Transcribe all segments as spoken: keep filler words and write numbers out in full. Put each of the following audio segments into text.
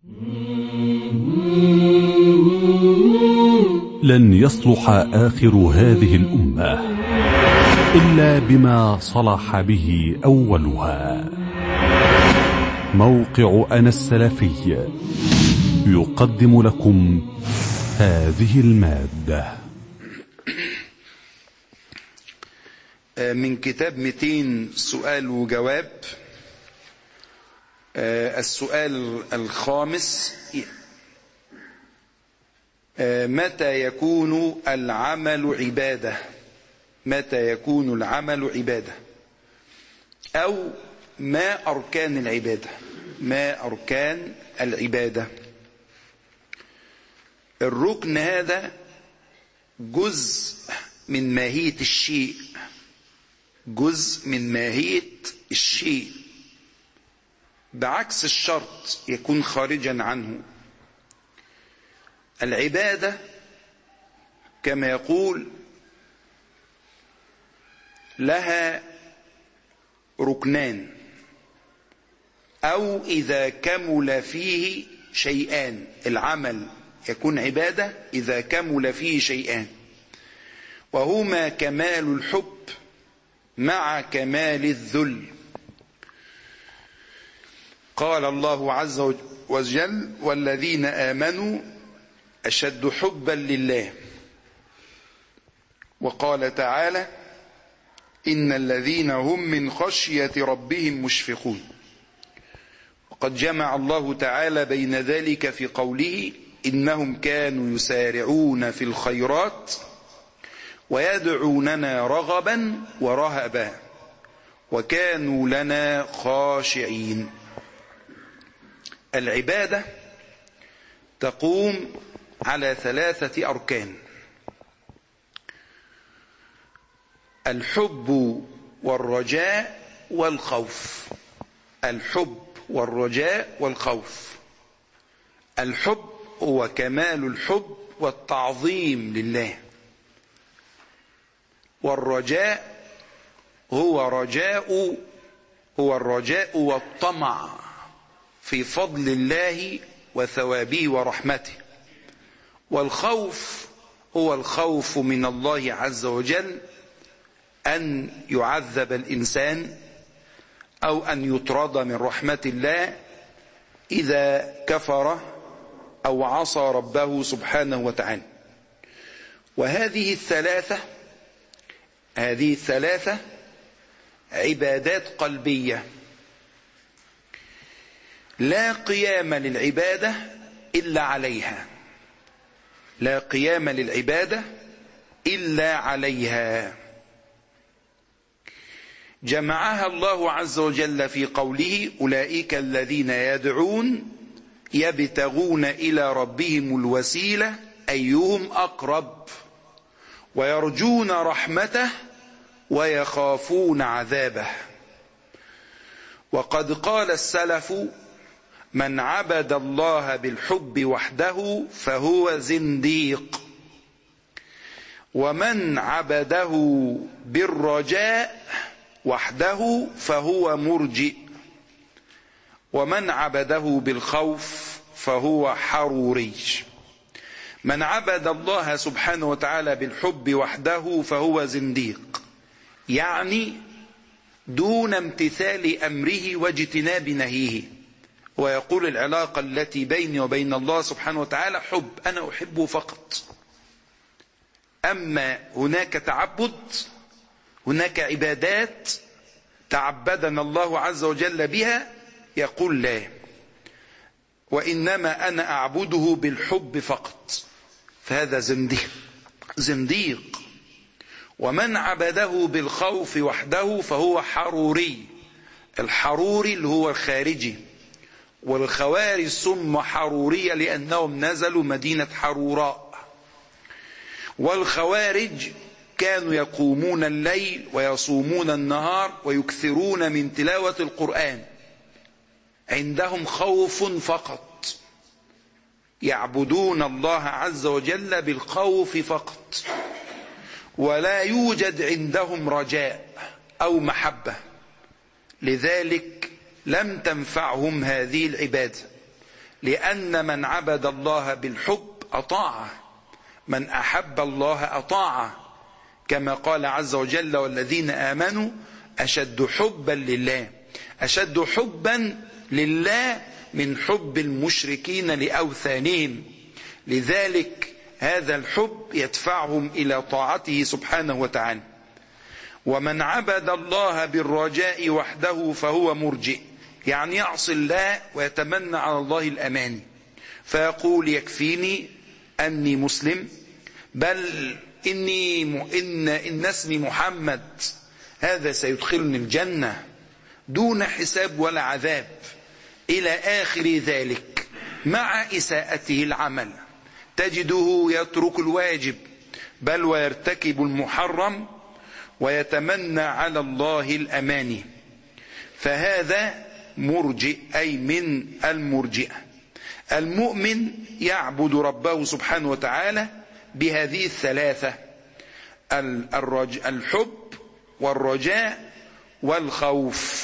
لن يصلح آخر هذه الأمة إلا بما صلح به أولها. موقع أنا السلفي يقدم لكم هذه المادة من كتاب مئتين سؤال وجواب. السؤال الخامس: متى يكون العمل عبادة؟ متى يكون العمل عبادة؟ أو ما أركان العبادة؟ ما أركان العبادة؟ الركن هذا جزء من ماهية الشيء، جزء من ماهية الشيء، بعكس الشرط يكون خارجا عنه. العبادة كما يقول لها ركنان، أو إذا كمل فيه شيئان. العمل يكون عبادة إذا كمل فيه شيئان، وهما كمال الحب مع كمال الذل. قال الله عز وجل: والذين آمنوا أشد حبا لله. وقال تعالى: إن الذين هم من خشية ربهم مشفقون. وقد جمع الله تعالى بين ذلك في قوله: إنهم كانوا يسارعون في الخيرات ويدعوننا رغبا ورهبا وكانوا لنا خاشعين. العبادة تقوم على ثلاثة أركان: الحب والرجاء والخوف. الحب والرجاء والخوف. الحب هو كمال الحب والتعظيم لله، والرجاء هو رجاء هو الرجاء والطمع في فضل الله وثوابه ورحمته. والخوف هو الخوف من الله عز وجل أن يعذب الإنسان أو أن يطرد من رحمة الله إذا كفر أو عصى ربه سبحانه وتعالى. وهذه الثلاثة هذه الثلاثة عبادات قلبية، لا قيام للعبادة إلا عليها، لا قيام للعبادة إلا عليها. جمعها الله عز وجل في قوله: أولئك الذين يدعون يبتغون إلى ربهم الوسيلة أيهم أقرب ويرجون رحمته ويخافون عذابه. وقد قال السلف: من عبد الله بالحب وحده فهو زنديق، ومن عبده بالرجاء وحده فهو مرجئ، ومن عبده بالخوف فهو حروري. من عبد الله سبحانه وتعالى بالحب وحده فهو زنديق، يعني دون امتثال أمره واجتناب نهيه. ويقول العلاقة التي بيني وبين الله سبحانه وتعالى حب، أنا أحبه فقط. أما هناك تعبد، هناك عبادات تعبدنا الله عز وجل بها، يقول لا، وإنما أنا أعبده بالحب فقط، فهذا زنديق زنديق. ومن عبده بالخوف وحده فهو حروري. الحروري اللي هو الخارجي، والخوارج سموا حرورية لأنهم نزلوا مدينة حروراء. والخوارج كانوا يقومون الليل ويصومون النهار ويكثرون من تلاوة القرآن، عندهم خوف فقط، يعبدون الله عز وجل بالخوف فقط، ولا يوجد عندهم رجاء أو محبة. لذلك لم تنفعهم هذه العبادة، لأن من عبد الله بالحب أطاعه، من أحب الله أطاعه، كما قال عز وجل: والذين آمنوا أشد حبا لله. أشد حبا لله من حب المشركين لأوثانهم، لذلك هذا الحب يدفعهم إلى طاعته سبحانه وتعالى. ومن عبد الله بالرجاء وحده فهو مرجئ، يعني يعصي الله ويتمنى على الله الأمان، فيقول: يكفيني أني مسلم، بل إني إن, إن اسمي محمد، هذا سيدخلني الجنة دون حساب ولا عذاب، إلى آخر ذلك، مع إساءته العمل. تجده يترك الواجب بل ويرتكب المحرم ويتمنى على الله الأماني، فهذا مرجئ، أي من المرجئة. المؤمن يعبد ربه سبحانه وتعالى بهذه الثلاثة: الحب والرجاء والخوف.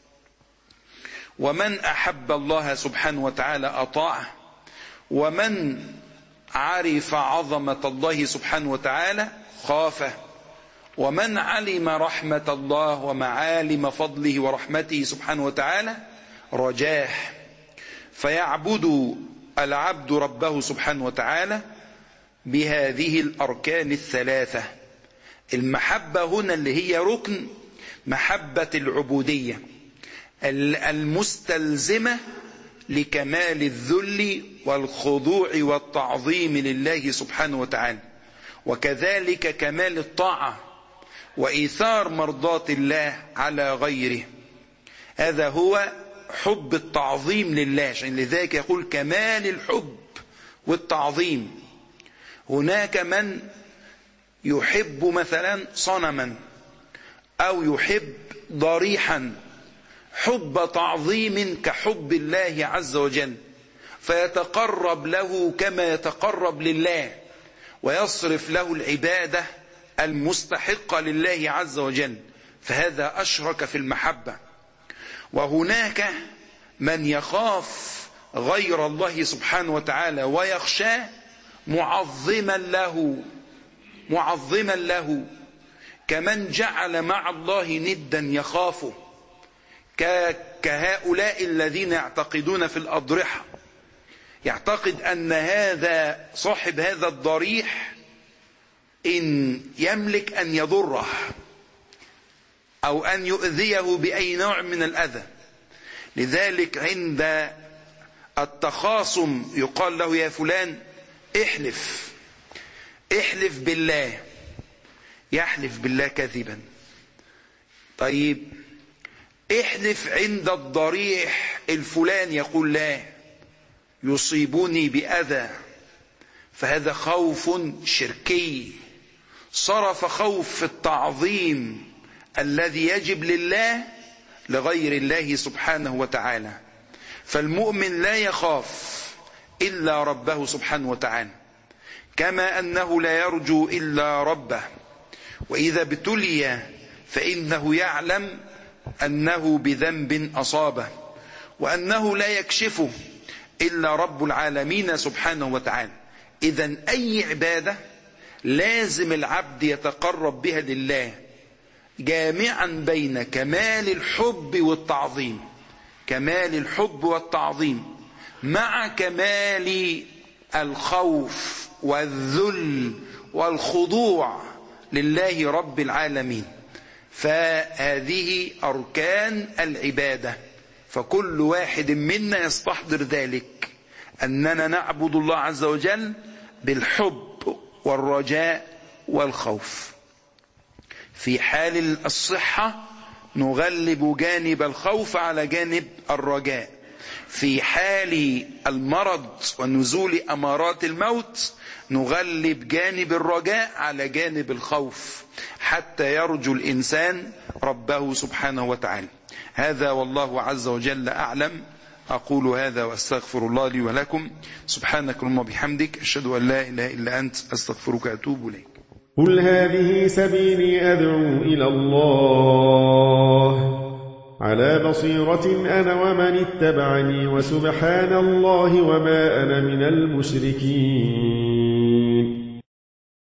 ومن أحب الله سبحانه وتعالى أطاعه، ومن عرف عظمة الله سبحانه وتعالى خافه، ومن علم رحمة الله ومعالم فضله ورحمته سبحانه وتعالى رجاه. فيعبد العبد ربه سبحانه وتعالى بهذه الأركان الثلاثة. المحبة هنا اللي هي ركن محبة العبودية المستلزمة لكمال الذل والخضوع والتعظيم لله سبحانه وتعالى، وكذلك كمال الطاعة وإيثار مرضات الله على غيره. هذا هو حب التعظيم لله، عشان لذلك يقول كمال الحب والتعظيم. هناك من يحب مثلا صنما أو يحب ضريحا حب تعظيم كحب الله عز وجل، فيتقرب له كما يتقرب لله، ويصرف له العبادة المستحقة لله عز وجل، فهذا أشرك في المحبة. وهناك من يخاف غير الله سبحانه وتعالى ويخشاه معظما له معظما له كمن جعل مع الله ندا يخافه، كهؤلاء الذين يعتقدون في الأضرحة، يعتقد أن هذا صاحب هذا الضريح إن يملك أن يضره أو أن يؤذيه بأي نوع من الأذى. لذلك عند التخاصم يقال له: يا فلان احلف احلف بالله، يحلف بالله كذبا. طيب احلف عند الضريح الفلان، يقول: لا يصيبني بأذى، فهذا خوف شركي، صرف خوف التعظيم الذي يجب لله لغير الله سبحانه وتعالى. فالمؤمن لا يخاف إلا ربه سبحانه وتعالى، كما أنه لا يرجو إلا ربه، وإذا ابتلي فإنه يعلم أنه بذنب أصابه، وأنه لا يكشفه إلا رب العالمين سبحانه وتعالى. إذن أي عبادة لازم العبد يتقرب بها لله، جامعا بين كمال الحب والتعظيم، كمال الحب والتعظيم مع كمال الخوف والذل والخضوع لله رب العالمين. فهذه أركان العبادة، فكل واحد منا يستحضر ذلك، أننا نعبد الله عز وجل بالحب والرجاء والخوف. في حال الصحة نغلب جانب الخوف على جانب الرجاء، في حال المرض ونزول أمارات الموت نغلب جانب الرجاء على جانب الخوف، حتى يرجو الإنسان ربه سبحانه وتعالى. هذا والله عز وجل أعلم. أقول هذا وأستغفر الله لي ولكم. سبحانك اللهم وبحمدك، أشهد أن لا إله إلا أنت، أستغفرك وأتوب إليك. قل هذه سبيلي أدعو إلى الله على بصيرة أنا ومن اتبعني وسبحان الله وما أنا من المشركين.